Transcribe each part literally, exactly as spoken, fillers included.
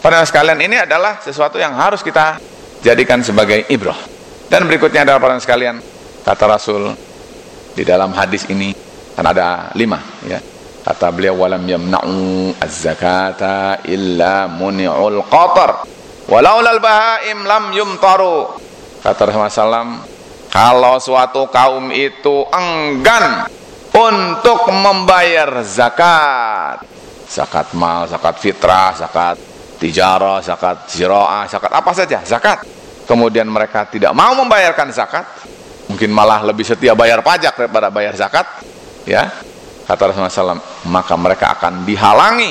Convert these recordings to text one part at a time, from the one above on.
Para sekalian, ini adalah sesuatu yang harus kita jadikan sebagai ibrah. Dan berikutnya adalah para sekalian, kata Rasul di dalam hadis ini kan ada lima, ya. Kata beliau, walam yamna'u az-zakata illa muni'ul qatar walaulal bahaim lam yumtaru. Kata Rasulullah shallallahu alaihi wasallam, kalau suatu kaum itu enggan untuk membayar zakat, zakat mal, zakat fitrah, zakat tijarah, zakat ziraah, zakat apa saja, zakat, kemudian mereka tidak mau membayarkan zakat, mungkin malah lebih setia bayar pajak daripada bayar zakat, ya, kata Rasulullah shallallahu alaihi wasallam, maka mereka akan dihalangi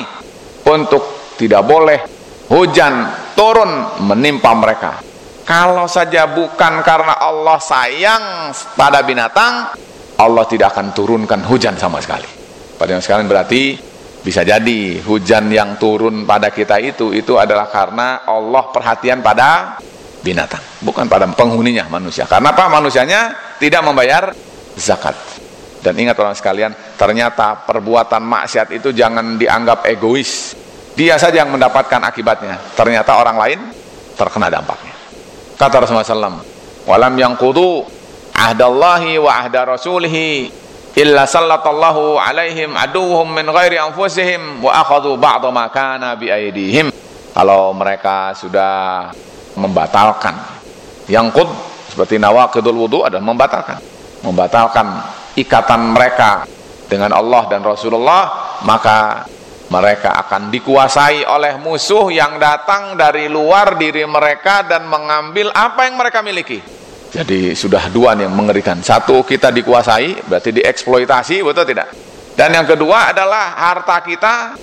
untuk tidak boleh hujan turun menimpa mereka. Kalau saja bukan karena Allah sayang pada binatang, Allah tidak akan turunkan hujan sama sekali. Pada yang sekalian, berarti bisa jadi hujan yang turun pada kita itu itu adalah karena Allah perhatian pada binatang, bukan pada penghuninya, manusia. Karena apa? Manusianya tidak membayar zakat. Dan ingat orang sekalian, ternyata perbuatan maksiat itu jangan dianggap egois. Dia saja yang mendapatkan akibatnya, ternyata orang lain terkena dampaknya. Kata Rasulullah shallallahu alaihi wasallam, walam yanqudu ahdallahi wa ahda rasulihi illa sallatallahu alaihim aduhum min ghairi anfusihim wa akhadhu ba'da ma kana bi aydihim. Kalau mereka sudah membatalkan, yangqud seperti nawaqidul wudu adalah membatalkan, membatalkan ikatan mereka dengan Allah dan Rasulullah, maka mereka akan dikuasai oleh musuh yang datang dari luar diri mereka dan mengambil apa yang mereka miliki. Jadi sudah dua yang mengerikan. Satu, kita dikuasai, berarti dieksploitasi, betul tidak? Dan yang kedua adalah harta kita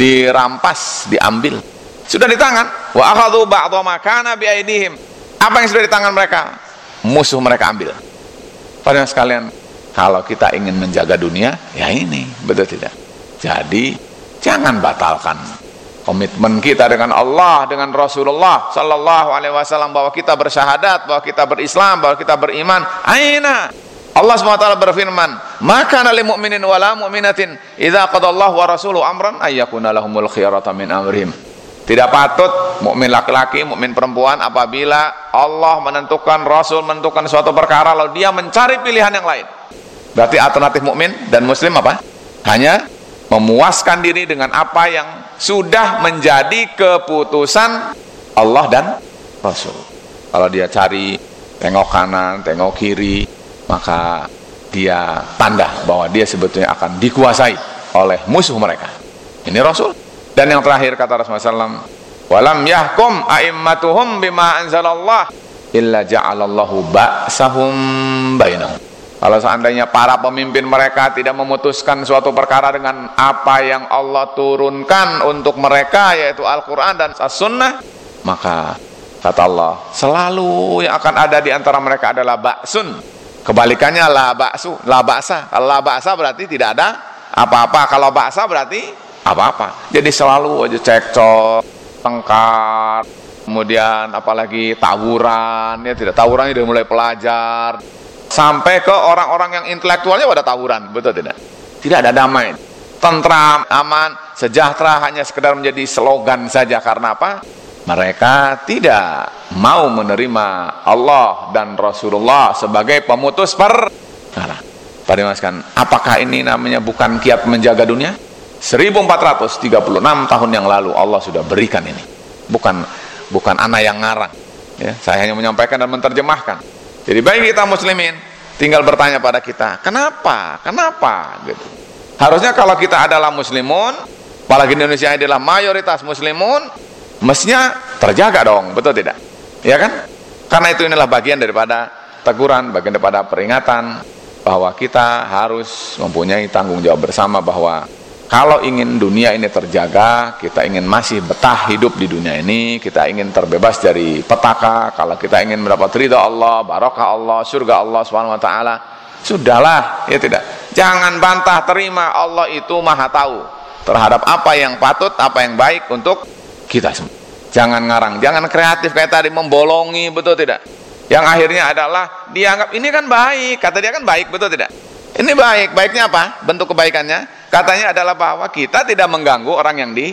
dirampas, diambil. Sudah di tangan. Wa akhadhu ba'dha ma kana bi aydihim. Apa yang sudah di tangan mereka, musuh mereka ambil. Para sekalian, kalau kita ingin menjaga dunia, ya ini, betul tidak? Jadi jangan batalkan komitmen kita dengan Allah, dengan Rasulullah sallallahu alaihi wasallam, bahwa kita bersyahadat, bahwa kita berislam, bahwa kita beriman. Aina Allah subhanahu wa taala berfirman, maka lil mu'minin wala mu'minatin idza qadallahu wa rasuluhu amran ayyakuna lahumul khiyaratu min amrihim. Tidak patut mukmin laki-laki, mukmin perempuan, apabila Allah menentukan, Rasul menentukan suatu perkara lalu dia mencari pilihan yang lain. Berarti alternatif mukmin dan muslim apa? Hanya memuaskan diri dengan apa yang sudah menjadi keputusan Allah dan Rasul. Kalau dia cari tengok kanan, tengok kiri, maka dia tanda bahwa dia sebetulnya akan dikuasai oleh musuh mereka. Ini Rasul. Dan yang terakhir kata Rasulullah shallallahu alaihi wasallam, walam yahkum a'immatuhum bima anzalallah illa ja'alallahu ba'sahum bainahum. Kalau seandainya para pemimpin mereka tidak memutuskan suatu perkara dengan apa yang Allah turunkan untuk mereka, yaitu Al-Quran dan As-Sunnah, maka kata Allah, selalu yang akan ada di antara mereka adalah ba'sun. Kebalikannya la ba'su, la ba'sa. Kalau la ba'sa berarti tidak ada apa-apa. Kalau ba'sa berarti apa-apa. Jadi selalu aja cekcok, tengkar, kemudian apalagi tawuran, ya tidak, tawuran sudah mulai pelajar. Sampai ke orang-orang yang intelektualnya pada tawuran, betul tidak? Tidak ada damai, tentram, aman, sejahtera hanya sekedar menjadi slogan saja. Karena apa? Mereka tidak mau menerima Allah dan Rasulullah sebagai pemutus perkara. Parimaskan, apakah ini namanya bukan kiat menjaga dunia? seribu empat ratus tiga puluh enam tahun yang lalu Allah sudah berikan ini. Bukan bukan anak yang ngarang. Ya, saya hanya menyampaikan dan menerjemahkan. Jadi bagi kita muslimin, tinggal bertanya pada kita, kenapa? Kenapa? Gitu. Harusnya kalau kita adalah muslimun, apalagi Indonesia adalah mayoritas muslimun, mestinya terjaga dong, betul tidak? Ya kan? Karena itu inilah bagian daripada teguran, bagian daripada peringatan, bahwa kita harus mempunyai tanggung jawab bersama, bahwa kalau ingin dunia ini terjaga, kita ingin masih betah hidup di dunia ini, kita ingin terbebas dari petaka, kalau kita ingin mendapat ridha Allah, barakah Allah, surga Allah subhanahu wa taala, sudahlah, ya tidak. Jangan bantah terima, Allah itu maha tahu terhadap apa yang patut, apa yang baik untuk kita semua. Jangan ngarang, jangan kreatif kayak tadi membolongi, betul tidak? Yang akhirnya adalah dianggap ini kan baik, kata dia kan baik, betul tidak? Ini baik, baiknya apa? Bentuk kebaikannya katanya adalah bahwa kita tidak mengganggu orang yang di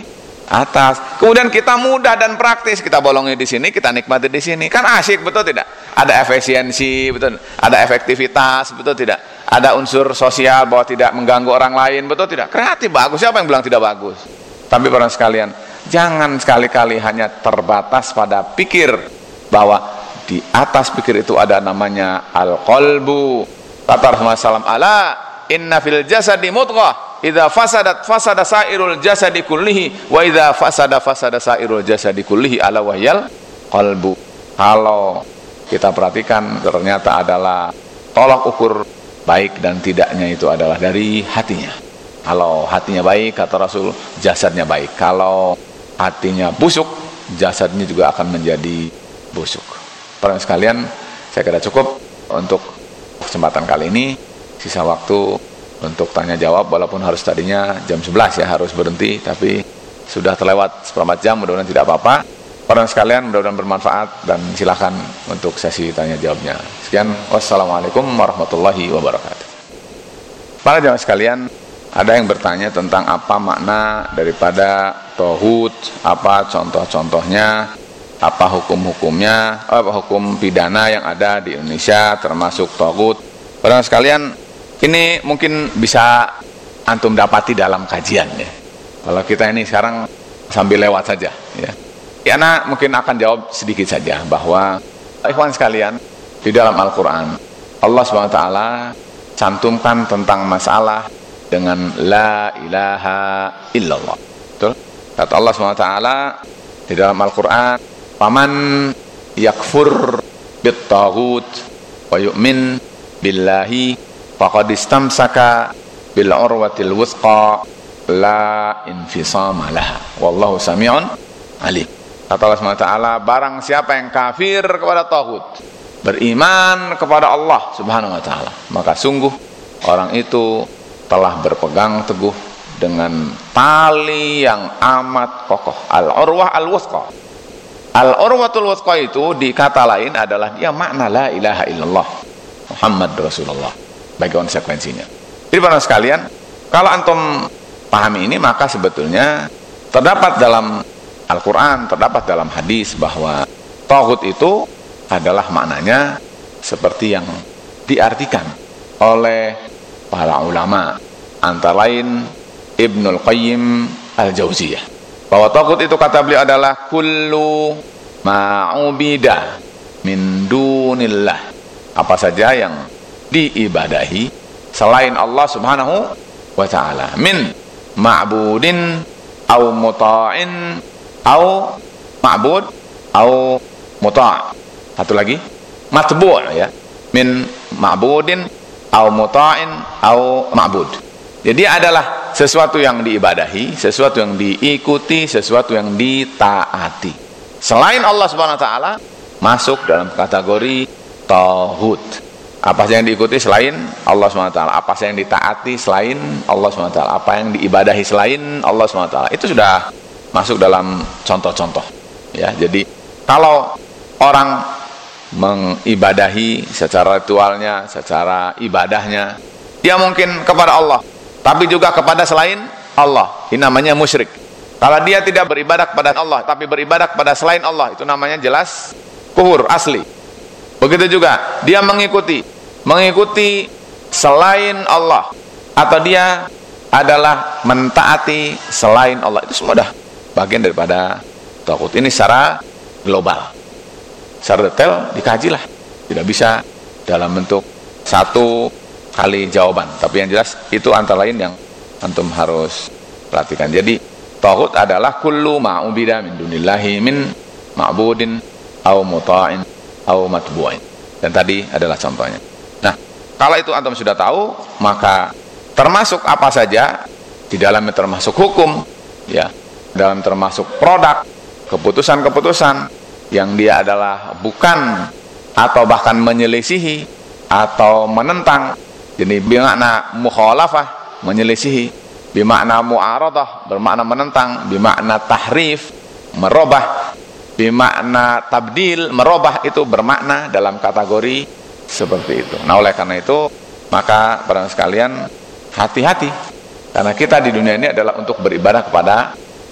atas. Kemudian kita mudah dan praktis, kita bolongi di sini, kita nikmati di sini. Kan asyik, betul tidak? Ada efisiensi, betul. Ada efektivitas, betul tidak? Ada unsur sosial bahwa tidak mengganggu orang lain, betul tidak? Kreatif, bagus. Siapa yang bilang tidak bagus? Tapi para sekalian, jangan sekali-kali hanya terbatas pada pikir, bahwa di atas pikir itu ada namanya al-qalbu. Kata Rasulullah shallallahu alaihi wasallam, ala inna fil jasadi mudghah, idza fasadat fasada sairul jasadi kullihi, wa idza fasada fasada sairul jasadi kullihi, ala wahyal qalbu. Kalau kita perhatikan, ternyata adalah tolak ukur baik dan tidaknya itu adalah dari hatinya. Kalau hatinya baik, kata Rasul, jasadnya baik. Kalau hatinya busuk, jasadnya juga akan menjadi busuk. Para sekalian, saya kira cukup untuk kesempatan kali ini. Sisa waktu untuk tanya jawab, walaupun harus tadinya jam sebelas ya, harus berhenti, tapi sudah terlewat seperempat jam, mudah-mudahan tidak apa-apa. Para sekalian, mudah-mudahan bermanfaat, dan silakan untuk sesi tanya jawabnya. Sekian, wassalamualaikum warahmatullahi wabarakatuh. Para jamaah sekalian, ada yang bertanya tentang apa makna daripada tauhid, apa contoh-contohnya, apa hukum-hukumnya, apa hukum pidana yang ada di Indonesia termasuk tauhid. Para sekalian, ini mungkin bisa antum dapati dalam kajian ya. Kalau kita ini sekarang sambil lewat saja ya. Ya, nah, mungkin akan jawab sedikit saja bahwa ikhwan sekalian, di dalam Al-Qur'an Allah Subhanahu wa taala cantumkan tentang masalah dengan la ilaha illallah. Betul? Kata Allah Subhanahu wa taala di dalam Al-Qur'an, "Faman yakfur bit-taghut wa yu'min billahi faqad istamsaka bil urwatil wuthqa la infisama laha wallahu sami'un alim." Kata Allah Subhanahu wa taala, barang siapa yang kafir kepada taghut, beriman kepada Allah Subhanahu wa taala, maka sungguh orang itu telah berpegang teguh dengan tali yang amat kokoh. Al-urwah al-wuthqa. Al-urwatul wuthqa itu di kata lain adalah dia makna la ilaha illallah Muhammad Rasulullah bagi konsekuensinya. Jadi para sekalian, kalau antum pahami ini, maka sebetulnya terdapat dalam Al-Quran, terdapat dalam hadis bahwa taghut itu adalah maknanya seperti yang diartikan oleh para ulama, antara lain Ibnul Qayyim Al-Jauziyah, bahwa taghut itu kata beliau adalah kullu ma'ubida min dunillah, apa saja yang diibadahi selain Allah Subhanahu wa ta'ala, min ma'budin au muta'in au ma'bud au muta'. Satu lagi matbu' ya, min ma'budin au muta'in au ma'bud. Jadi adalah sesuatu yang diibadahi, sesuatu yang diikuti, sesuatu yang ditaati selain Allah Subhanahu wa taala, masuk dalam kategori taghut. Apa saja yang diikuti selain Allah Subhanahu wa taala, apa saja yang ditaati selain Allah Subhanahu wa taala, apa yang diibadahi selain Allah Subhanahu wa taala, itu sudah masuk dalam contoh-contoh ya. Jadi kalau orang mengibadahi secara ritualnya, secara ibadahnya, dia mungkin kepada Allah, tapi juga kepada selain Allah, ini namanya musyrik. Kalau dia tidak beribadah kepada Allah, tapi beribadah kepada selain Allah, itu namanya jelas kufur asli. Begitu juga dia mengikuti mengikuti selain Allah, atau dia adalah mentaati selain Allah, itu semua dah bagian daripada taghut. Ini secara global, secara detail dikajilah, tidak bisa dalam bentuk satu kali jawaban, tapi yang jelas itu antara lain yang antum harus perhatikan. Jadi taghut adalah kullu ma'ubida min dunillahi min ma'budin au muta'in au matbu'in, dan tadi adalah contohnya. Nah, kalau itu antum sudah tahu, maka termasuk apa saja di dalamnya, termasuk hukum ya, dalam termasuk produk, keputusan-keputusan yang dia adalah bukan atau bahkan menyelisihi atau menentang. Jadi bermakna mukhalafah, menyelisihi, bermakna mu'aradah, bermakna menentang, bermakna tahrif, merubah, bermakna tabdil, merubah, itu bermakna dalam kategori seperti itu. Nah, oleh karena itu, maka para sekalian hati-hati, karena kita di dunia ini adalah untuk beribadah kepada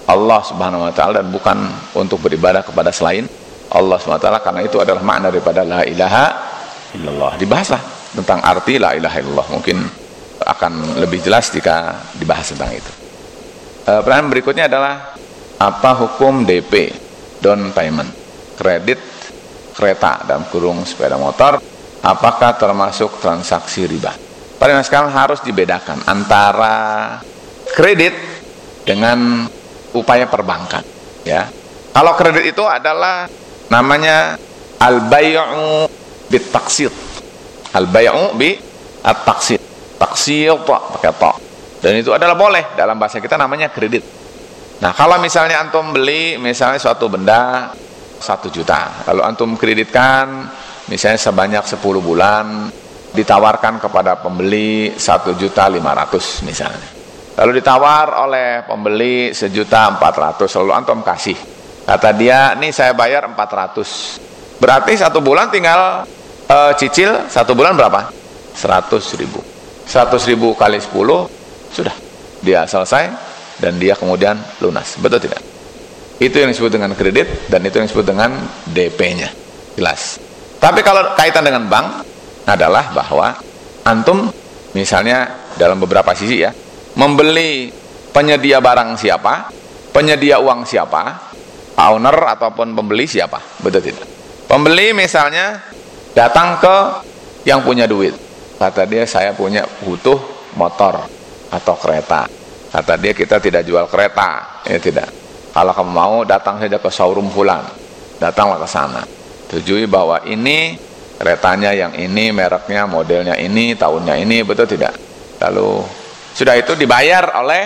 Allah Subhanahu wa taala dan bukan untuk beribadah kepada selain Allah Subhanahu wa taala, karena itu adalah makna daripada la ilaha illallah. Dibahaslah tentang arti la ilaha illallah, mungkin akan lebih jelas jika dibahas tentang itu. E, pertanyaan berikutnya adalah apa hukum D P, down payment, kredit kereta dalam kurung sepeda motor, apakah termasuk transaksi riba? Pada sekarang harus dibedakan antara kredit dengan upaya perbankan, ya. Kalau kredit itu adalah namanya al-bay'u bit-taqsid. Al-bay'u bi at-taqsid. Taqsid pakai ta. Dan itu adalah boleh, dalam bahasa kita namanya kredit. Nah, kalau misalnya antum beli misalnya suatu benda satu juta, lalu antum kreditkan misalnya sebanyak sepuluh bulan, ditawarkan kepada pembeli satu juta lima ratus misalnya. Lalu ditawar oleh pembeli sejuta empat ratus, lalu antum kasih. Kata dia, nih saya bayar empat ratus. Berarti satu bulan tinggal e, cicil, satu bulan berapa? seratus ribu. seratus ribu kali sepuluh, sudah. Dia selesai, dan dia kemudian lunas. Betul tidak? Itu yang disebut dengan kredit, dan itu yang disebut dengan D P-nya. Jelas. Tapi kalau kaitan dengan bank, adalah bahwa antum, misalnya dalam beberapa sisi ya, membeli penyedia barang siapa, penyedia uang siapa, owner ataupun pembeli siapa, betul tidak? Pembeli misalnya datang ke yang punya duit, kata dia saya punya butuh motor atau kereta, kata dia kita tidak jual kereta, ya tidak. Kalau kamu mau datang saja ke showroom fulan, datanglah ke sana, tujui bahwa ini keretanya yang ini, mereknya, modelnya ini, tahunnya ini, betul tidak? Lalu sudah itu dibayar oleh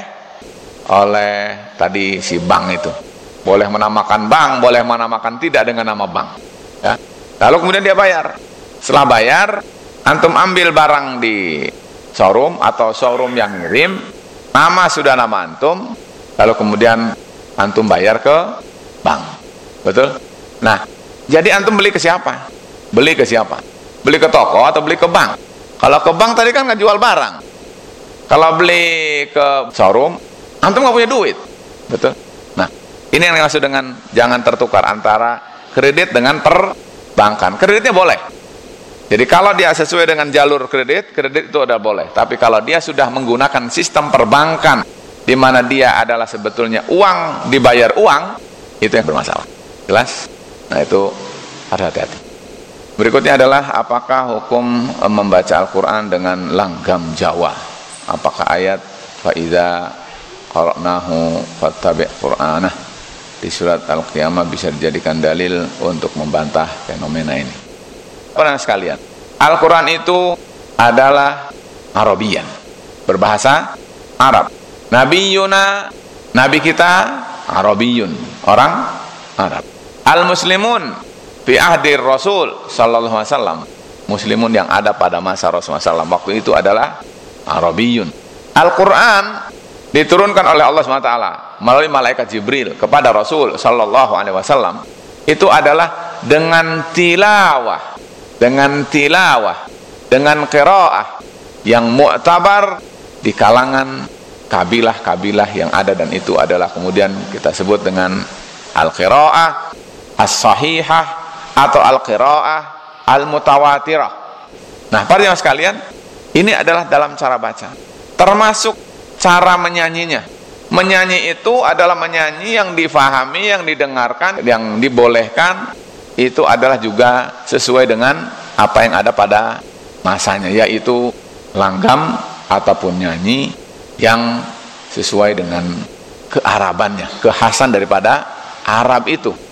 oleh tadi si bank itu. Boleh menamakan bank, boleh menamakan tidak dengan nama bank. Ya. Lalu kemudian dia bayar. Setelah bayar, antum ambil barang di showroom atau showroom yang ngirim, nama sudah nama antum, lalu kemudian antum bayar ke bank. Betul? Nah, jadi antum beli ke siapa? Beli ke siapa? Beli ke toko atau beli ke bank? Kalau ke bank tadi kan nggak jual barang. Kalau beli ke showroom, antum nggak punya duit, betul? Nah, ini yang dimaksud dengan jangan tertukar antara kredit dengan perbankan. Kreditnya boleh. Jadi kalau dia sesuai dengan jalur kredit, kredit itu udah boleh. Tapi kalau dia sudah menggunakan sistem perbankan, di mana dia adalah sebetulnya uang dibayar uang, itu yang bermasalah. Jelas? Nah itu harus hati-hati. Berikutnya adalah apakah hukum membaca Al-Quran dengan langgam Jawa? Apakah ayat fa'idha qara'nahu fattabi' qur'anah di surat Al-Qiyamah bisa dijadikan dalil untuk membantah fenomena ini? Para sekalian, Al-Quran itu adalah Arabian, berbahasa Arab. Nabi Yuna, Nabi kita Arabiyun, orang Arab. Al-Muslimun fi ahdi Rasul sallallahu alaihi wasallam, Muslimun yang ada pada masa Rasulullah sallallahu alaihi wasallam waktu itu adalah Arabiyun. Al-Quran diturunkan oleh Allah subhanahu wa taala melalui malaikat Jibril kepada Rasul sallallahu alaihi wasallam. Itu adalah dengan tilawah, dengan tilawah, dengan qiraah yang mu'tabar di kalangan kabilah-kabilah yang ada, dan itu adalah kemudian kita sebut dengan al-qiraah as-sahihah atau al-qiraah al-mutawatirah. Nah, para jemaah sekalian, ini adalah dalam cara baca, termasuk cara menyanyinya. Menyanyi itu adalah menyanyi yang difahami, yang didengarkan, yang dibolehkan. Itu adalah juga sesuai dengan apa yang ada pada masanya, yaitu langgam ataupun nyanyi yang sesuai dengan kearabannya, kekhasan daripada Arab itu.